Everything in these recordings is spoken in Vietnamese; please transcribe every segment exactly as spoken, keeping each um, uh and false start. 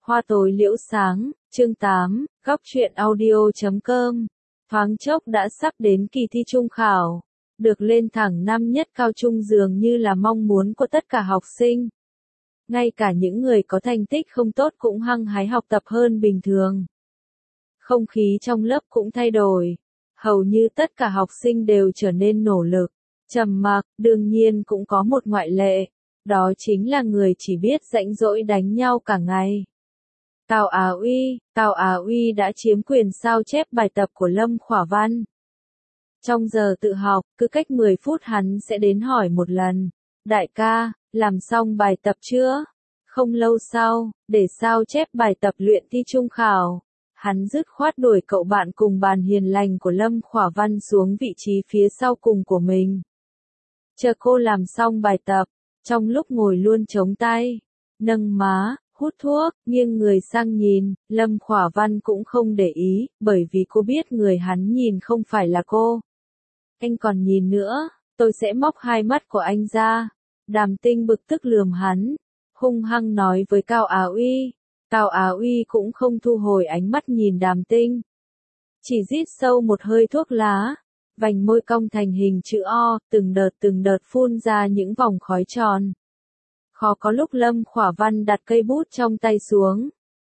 Hoa tối liễu sáng, chương tám, góc truyện audio chấm com. Thoáng chốc đã sắp đến kỳ thi trung khảo. Được lên thẳng năm nhất cao trung dường như là mong muốn của tất cả học sinh. Ngay cả những người có thành tích không tốt cũng hăng hái học tập hơn bình thường. Không khí trong lớp cũng thay đổi. Hầu như tất cả học sinh đều trở nên nỗ lực, trầm mặc, đương nhiên cũng có một ngoại lệ. Đó chính là người chỉ biết rãnh rỗi đánh nhau cả ngày. Tào Á Uy, Tào Á Uy đã chiếm quyền sao chép bài tập của Lâm Khỏa Văn. Trong giờ tự học, cứ cách mười phút hắn sẽ đến hỏi một lần. Đại ca, làm xong bài tập chưa? Không lâu sau, để sao chép bài tập luyện thi trung khảo. Hắn dứt khoát đuổi cậu bạn cùng bàn hiền lành của Lâm Khỏa Văn xuống vị trí phía sau cùng của mình. Chờ cô làm xong bài tập, trong lúc ngồi luôn chống tay, nâng má, hút thuốc, nghiêng người sang nhìn, Lâm Khỏa Văn cũng không để ý, bởi vì cô biết người hắn nhìn không phải là cô. Anh còn nhìn nữa, tôi sẽ móc hai mắt của anh ra. Đàm Tinh bực tức lườm hắn, hung hăng nói với Cao Á Uy. Cao Á Uy cũng không thu hồi ánh mắt nhìn Đàm Tinh. Chỉ rít sâu một hơi thuốc lá, vành môi cong thành hình chữ O, từng đợt từng đợt phun ra những vòng khói tròn. Khó có lúc Lâm Khỏa Văn đặt cây bút trong tay xuống.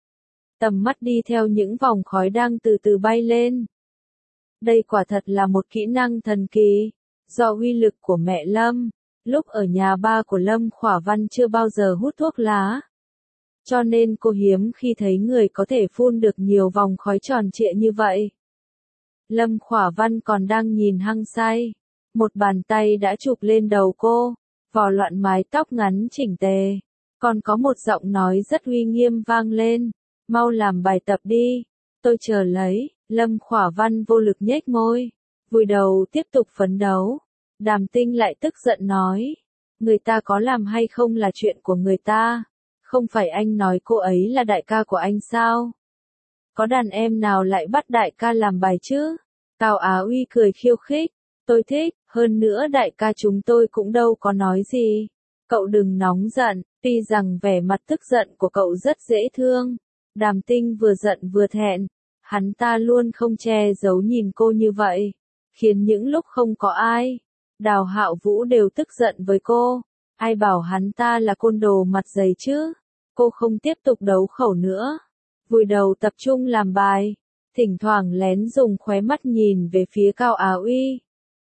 Tầm mắt đi theo những vòng khói đang từ từ bay lên. Đây quả thật là một kỹ năng thần kỳ, do uy lực của mẹ Lâm. Lúc ở nhà ba của Lâm Khỏa Văn chưa bao giờ hút thuốc lá. Cho nên cô hiếm khi thấy người có thể phun được nhiều vòng khói tròn trịa như vậy. Lâm Khỏa Văn còn đang nhìn hăng say. Một bàn tay đã chụp lên đầu cô, vò loạn mái tóc ngắn chỉnh tề. Còn có một giọng nói rất uy nghiêm vang lên. Mau làm bài tập đi, tôi chờ lấy. Lâm Khỏa Văn vô lực nhếch môi, vùi đầu tiếp tục phấn đấu. Đàm Tinh lại tức giận nói. Người ta có làm hay không là chuyện của người ta. Không phải anh nói cô ấy là đại ca của anh sao? Có đàn em nào lại bắt đại ca làm bài chứ? Tào Á Uy cười khiêu khích. Tôi thích, hơn nữa đại ca chúng tôi cũng đâu có nói gì. Cậu đừng nóng giận, tuy rằng vẻ mặt tức giận của cậu rất dễ thương. Đàm Tinh vừa giận vừa thẹn. Hắn ta luôn không che giấu nhìn cô như vậy. Khiến những lúc không có ai, Đào Hạo Vũ đều tức giận với cô. Ai bảo hắn ta là côn đồ mặt dày chứ? Cô không tiếp tục đấu khẩu nữa. Vùi đầu tập trung làm bài. Thỉnh thoảng lén dùng khóe mắt nhìn về phía Cao Á Uy.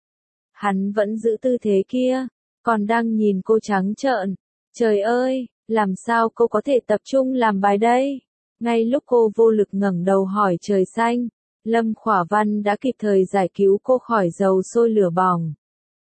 Hắn vẫn giữ tư thế kia, còn đang nhìn cô trắng trợn. Trời ơi, làm sao cô có thể tập trung làm bài đây? Ngay lúc cô vô lực ngẩng đầu hỏi trời xanh, Lâm Khỏa Văn đã kịp thời giải cứu cô khỏi dầu sôi lửa bỏng.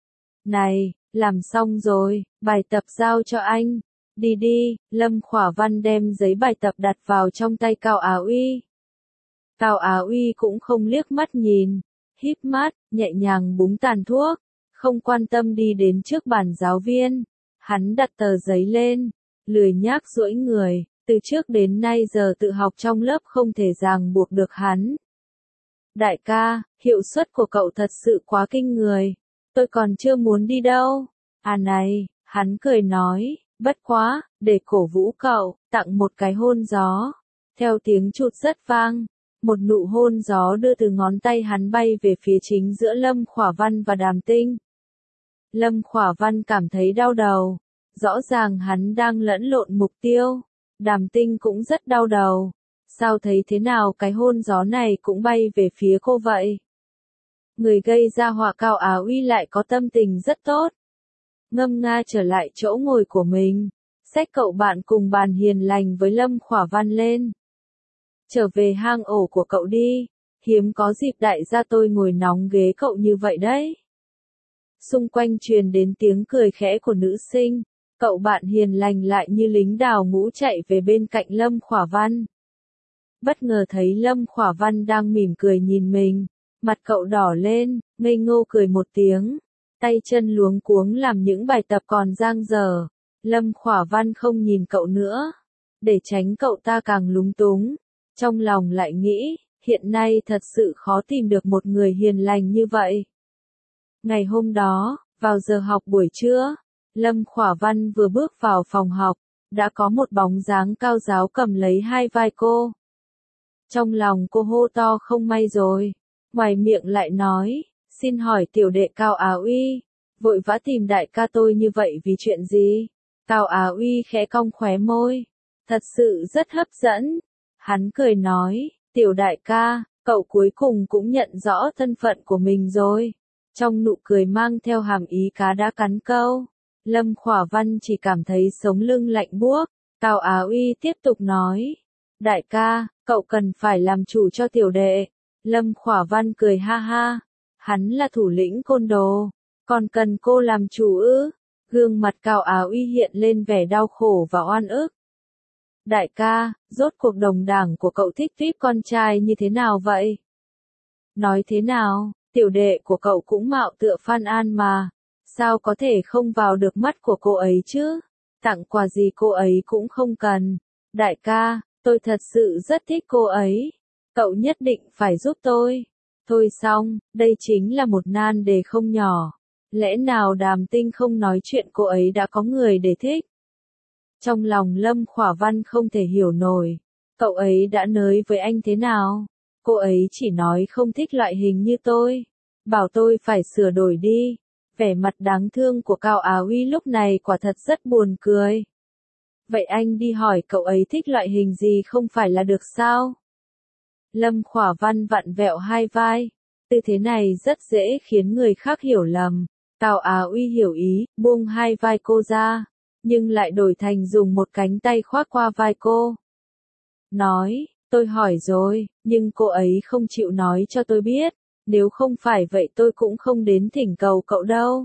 Này, làm xong rồi, bài tập giao cho anh. Đi đi, Lâm Khỏa Văn đem giấy bài tập đặt vào trong tay Cao Á Uy. Cao Á Uy cũng không liếc mắt nhìn, híp mắt, nhẹ nhàng búng tàn thuốc, không quan tâm đi đến trước bàn giáo viên. Hắn đặt tờ giấy lên, lười nhác duỗi người, từ trước đến nay giờ tự học trong lớp không thể ràng buộc được hắn. Đại ca, hiệu suất của cậu thật sự quá kinh người, tôi còn chưa muốn đi đâu. À này, hắn cười nói, bất quá, để cổ vũ cậu, tặng một cái hôn gió. Theo tiếng chụt rất vang, một nụ hôn gió đưa từ ngón tay hắn bay về phía chính giữa Lâm Khỏa Văn và Đàm Tinh. Lâm Khỏa Văn cảm thấy đau đầu, rõ ràng hắn đang lẫn lộn mục tiêu. Đàm Tinh cũng rất đau đầu. Sao thấy thế nào cái hôn gió này cũng bay về phía cô vậy? Người gây ra họa Cao Á Uy lại có tâm tình rất tốt. Ngâm nga trở lại chỗ ngồi của mình, xách cậu bạn cùng bàn hiền lành với Lâm Khỏa Văn lên. Trở về hang ổ của cậu đi, hiếm có dịp đại gia tôi ngồi nóng ghế cậu như vậy đấy. Xung quanh truyền đến tiếng cười khẽ của nữ sinh. Cậu bạn hiền lành lại như lính đào ngũ chạy về bên cạnh Lâm Khỏa Văn. Bất ngờ thấy Lâm Khỏa Văn đang mỉm cười nhìn mình, mặt cậu đỏ lên, ngây ngô cười một tiếng, tay chân luống cuống làm những bài tập còn dang dở. Lâm Khỏa Văn không nhìn cậu nữa, để tránh cậu ta càng lúng túng. Trong lòng lại nghĩ, hiện nay thật sự khó tìm được một người hiền lành như vậy. Ngày hôm đó, vào giờ học buổi trưa, Lâm Khỏa Văn vừa bước vào phòng học, đã có một bóng dáng cao ráo cầm lấy hai vai cô. Trong lòng cô hô to không may rồi, ngoài miệng lại nói, xin hỏi tiểu đệ Cao Á Uy, vội vã tìm đại ca tôi như vậy vì chuyện gì? Cao Á Uy khẽ cong khóe môi, thật sự rất hấp dẫn. Hắn cười nói, tiểu đại ca, cậu cuối cùng cũng nhận rõ thân phận của mình rồi. Trong nụ cười mang theo hàm ý cá đã cắn câu. Lâm Khỏa Văn chỉ cảm thấy sống lưng lạnh buốt. Cao Á Uy tiếp tục nói, đại ca, cậu cần phải làm chủ cho tiểu đệ. Lâm Khỏa Văn cười ha ha, hắn là thủ lĩnh côn đồ, còn cần cô làm chủ ư? Gương mặt Cao Á Uy hiện lên vẻ đau khổ và oan ức. Đại ca, rốt cuộc đồng đảng của cậu thích vip con trai như thế nào vậy? Nói thế nào, tiểu đệ của cậu cũng mạo tựa Phan An mà, sao có thể không vào được mắt của cô ấy chứ? Tặng quà gì cô ấy cũng không cần. Đại ca, tôi thật sự rất thích cô ấy. Cậu nhất định phải giúp tôi. Thôi xong, đây chính là một nan đề không nhỏ. Lẽ nào Đàm Tinh không nói chuyện cô ấy đã có người để thích? Trong lòng Lâm Khỏa Văn không thể hiểu nổi. Cậu ấy đã nới với anh thế nào? Cô ấy chỉ nói không thích loại hình như tôi. Bảo tôi phải sửa đổi đi. Vẻ mặt đáng thương của Cao Á Uy lúc này quả thật rất buồn cười. Vậy anh đi hỏi cậu ấy thích loại hình gì không phải là được sao? Lâm Khỏa Văn vặn vẹo hai vai. Tư thế này rất dễ khiến người khác hiểu lầm. Cao Á Uy hiểu ý, buông hai vai cô ra, nhưng lại đổi thành dùng một cánh tay khoác qua vai cô. Nói, tôi hỏi rồi, nhưng cô ấy không chịu nói cho tôi biết, nếu không phải vậy tôi cũng không đến thỉnh cầu cậu đâu.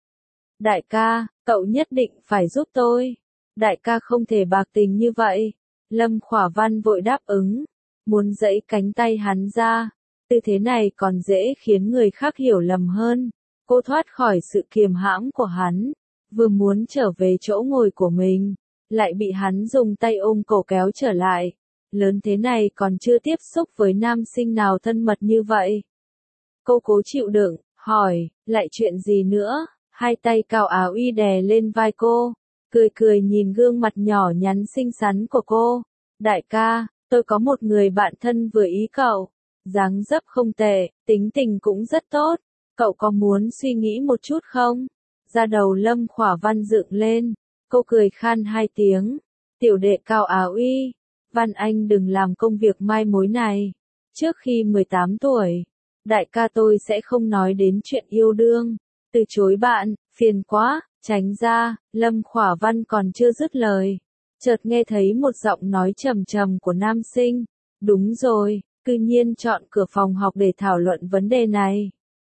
Đại ca, cậu nhất định phải giúp tôi. Đại ca không thể bạc tình như vậy. Lâm Khỏa Văn vội đáp ứng, muốn giãy cánh tay hắn ra. Tư thế này còn dễ khiến người khác hiểu lầm hơn. Cô thoát khỏi sự kiềm hãm của hắn, vừa muốn trở về chỗ ngồi của mình, lại bị hắn dùng tay ôm cổ kéo trở lại. Lớn thế này còn chưa tiếp xúc với nam sinh nào thân mật như vậy. Cô cố chịu đựng, hỏi, lại chuyện gì nữa? Hai tay Cao Á Uy đè lên vai cô, cười cười nhìn gương mặt nhỏ nhắn xinh xắn của cô. Đại ca, tôi có một người bạn thân vừa ý cậu, dáng dấp không tệ, tính tình cũng rất tốt. Cậu có muốn suy nghĩ một chút không? Da đầu Lâm Khỏa Văn dựng lên, cô cười khan hai tiếng. Tiểu đệ Cao Á Uy, Văn anh đừng làm công việc mai mối này. Trước khi mười tám tuổi, đại ca tôi sẽ không nói đến chuyện yêu đương. Từ chối bạn, phiền quá, tránh ra. Lâm Khỏa Văn còn chưa dứt lời, chợt nghe thấy một giọng nói trầm trầm của nam sinh. Đúng rồi, cư nhiên chọn cửa phòng học để thảo luận vấn đề này.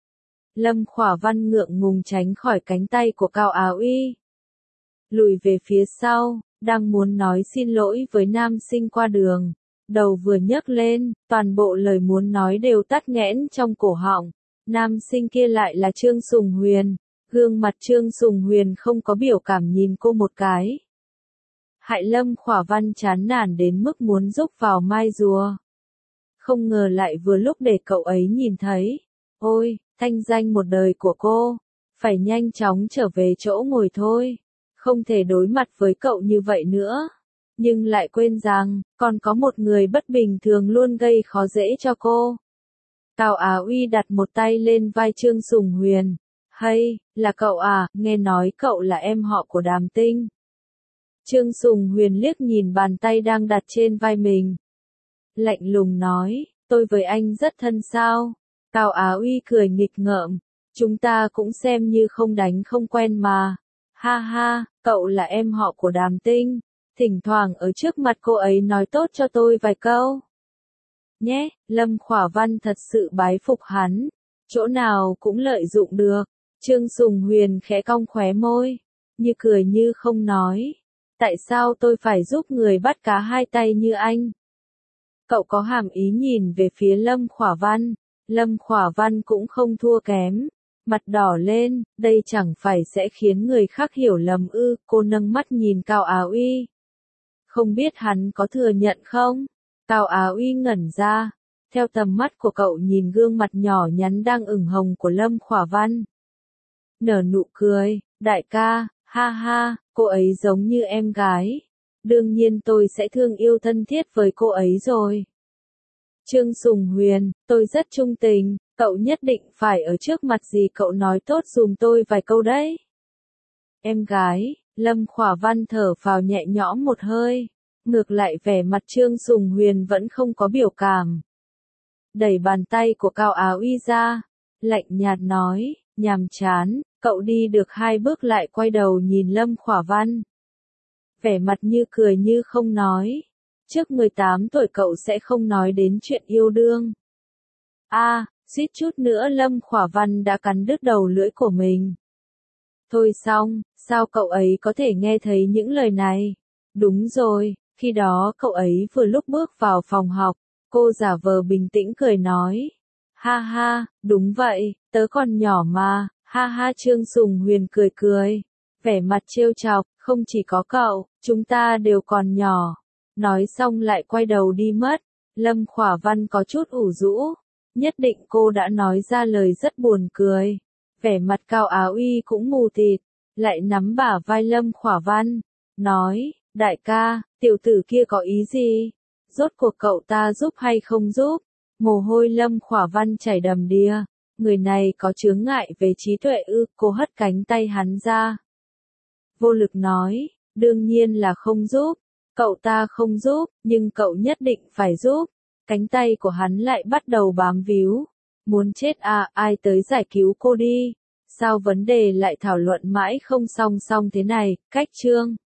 Lâm Khỏa Văn ngượng ngùng tránh khỏi cánh tay của Cao Á Uy, lùi về phía sau, đang muốn nói xin lỗi với nam sinh qua đường. Đầu vừa nhấc lên, toàn bộ lời muốn nói đều tắc nghẽn trong cổ họng. Nam sinh kia lại là Trương Sùng Huyền. Gương mặt Trương Sùng Huyền không có biểu cảm nhìn cô một cái. Hại Lâm Khỏa Văn chán nản đến mức muốn rúc vào mai rùa. Không ngờ lại vừa lúc để cậu ấy nhìn thấy. Ôi, thanh danh một đời của cô, phải nhanh chóng trở về chỗ ngồi thôi. Không thể đối mặt với cậu như vậy nữa. Nhưng lại quên rằng, còn có một người bất bình thường luôn gây khó dễ cho cô. Cao Á Uy đặt một tay lên vai Trương Sùng Huyền. Hay, là cậu à, nghe nói cậu là em họ của Đàm Tinh. Trương Sùng Huyền liếc nhìn bàn tay đang đặt trên vai mình. Lạnh lùng nói, tôi với anh rất thân sao? Cao Á Uy cười nghịch ngợm, chúng ta cũng xem như không đánh không quen mà. Ha ha, cậu là em họ của Đàm Tinh, thỉnh thoảng ở trước mặt cô ấy nói tốt cho tôi vài câu. Nhé, Lâm Khỏa Văn thật sự bái phục hắn, chỗ nào cũng lợi dụng được. Trương Sùng Huyền khẽ cong khóe môi, như cười như không nói. Tại sao tôi phải giúp người bắt cá hai tay như anh? Cậu có hàm ý nhìn về phía Lâm Khỏa Văn. Lâm Khỏa Văn cũng không thua kém. Mặt đỏ lên, đây chẳng phải sẽ khiến người khác hiểu lầm ư? Cô nâng mắt nhìn Cao Á Uy. Không biết hắn có thừa nhận không? Cao Á Uy ngẩn ra. Theo tầm mắt của cậu nhìn gương mặt nhỏ nhắn đang ửng hồng của Lâm Khỏa Văn. Nở nụ cười, đại ca, ha ha, cô ấy giống như em gái. đương nhiên tôi sẽ thương yêu thân thiết với cô ấy rồi. Trương Sùng Huyền, tôi rất trung tình, cậu nhất định phải ở trước mặt gì cậu nói tốt dùm tôi vài câu đấy. Em gái, Lâm Khỏa Văn thở phào nhẹ nhõm một hơi, ngược lại vẻ mặt Trương Sùng Huyền vẫn không có biểu cảm. Đẩy bàn tay của Cao Á Uy ra, lạnh nhạt nói, nhàm chán, cậu đi được hai bước lại quay đầu nhìn Lâm Khỏa Văn. Vẻ mặt như cười như không nói, trước mười tám tuổi cậu sẽ không nói đến chuyện yêu đương. A, à, suýt chút nữa Lâm Khỏa Văn đã cắn đứt đầu lưỡi của mình. Thôi xong, sao cậu ấy có thể nghe thấy những lời này? Đúng rồi, khi đó cậu ấy vừa lúc bước vào phòng học, cô giả vờ bình tĩnh cười nói. Ha ha, đúng vậy, tớ còn nhỏ mà, ha ha. Trương Sùng Huyền cười cười, vẻ mặt trêu chọc, không chỉ có cậu, chúng ta đều còn nhỏ. Nói xong lại quay đầu đi mất. Lâm Khỏa Văn có chút ủ rũ, nhất định cô đã nói ra lời rất buồn cười. Vẻ mặt Cao Á Uy cũng mù tịt, lại nắm bả vai Lâm Khỏa Văn, nói, đại ca, tiểu tử kia có ý gì? Rốt cuộc cậu ta giúp hay không giúp? Mồ hôi Lâm Khỏa Văn chảy đầm đìa, người này có chướng ngại về trí tuệ ư? Cô hất cánh tay hắn ra. Vô lực nói, đương nhiên là không giúp, cậu ta không giúp, nhưng cậu nhất định phải giúp. Cánh tay của hắn lại bắt đầu bám víu. Muốn chết à, ai tới giải cứu cô đi. Sao vấn đề lại thảo luận mãi không song song thế này, cách chương.